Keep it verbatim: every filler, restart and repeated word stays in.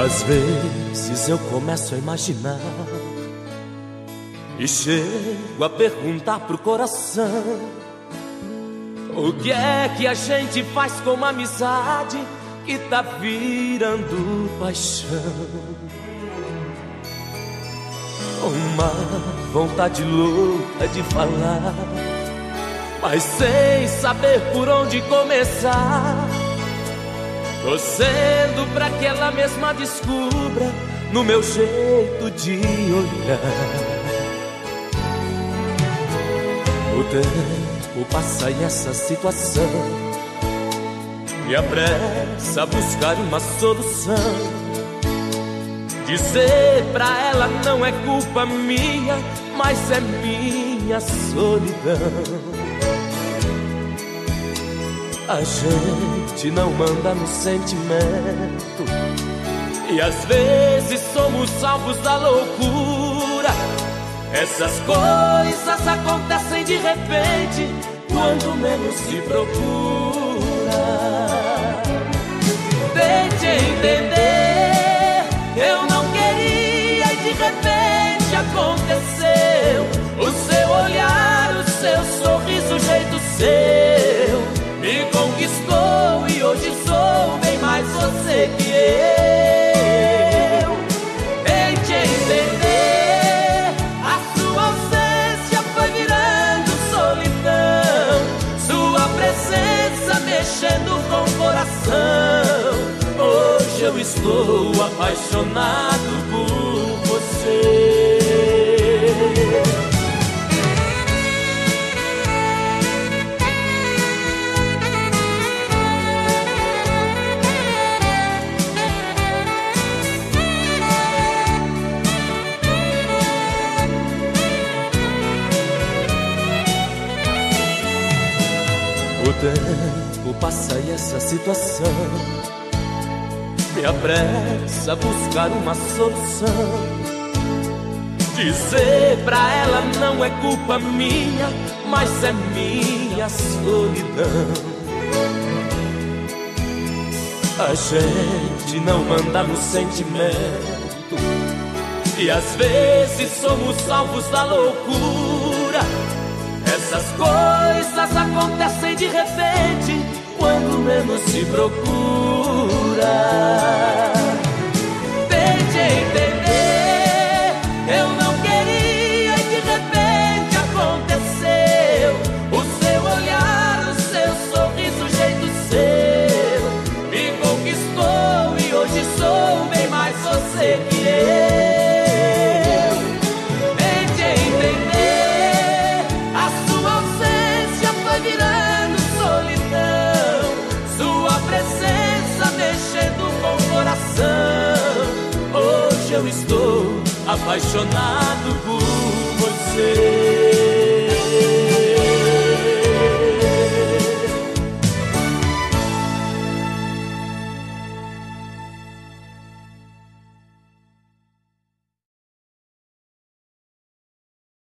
Às vezes eu começo a imaginar e chego a perguntar pro coração: o que é que a gente faz com uma amizade que tá virando paixão? Uma vontade louca de falar, mas sem saber por onde começar, torcendo pra que ela mesma descubra no meu jeito de olhar. O tempo passa e essa situação me apressa a buscar uma solução. Dizer pra ela não é culpa minha, mas é minha solidão. A gente não manda no sentimento e às vezes somos salvos da loucura. Essas coisas acontecem de repente, quando menos se procura. Tente entender, eu não queria e de repente aconteceu. O seu olhar, o seu sorriso, o jeito seu me conquistou e hoje sou bem mais você que eu. Tente entender, a sua ausência foi virando solidão, sua presença mexendo com o coração. Hoje eu estou apaixonado por você. O tempo passa e essa situação me apressa a buscar uma solução. Dizer pra ela não é culpa minha, mas é minha solidão. A gente não manda no sentimento e às vezes somos salvos da loucura. Essas coisas acontecem de repente, quando menos se procura. Tente entender, eu não queria e de repente aconteceu. O seu olhar, o seu sorriso, o jeito seu me conquistou e hoje sou bem mais você que eu. Hoje eu estou apaixonado por você.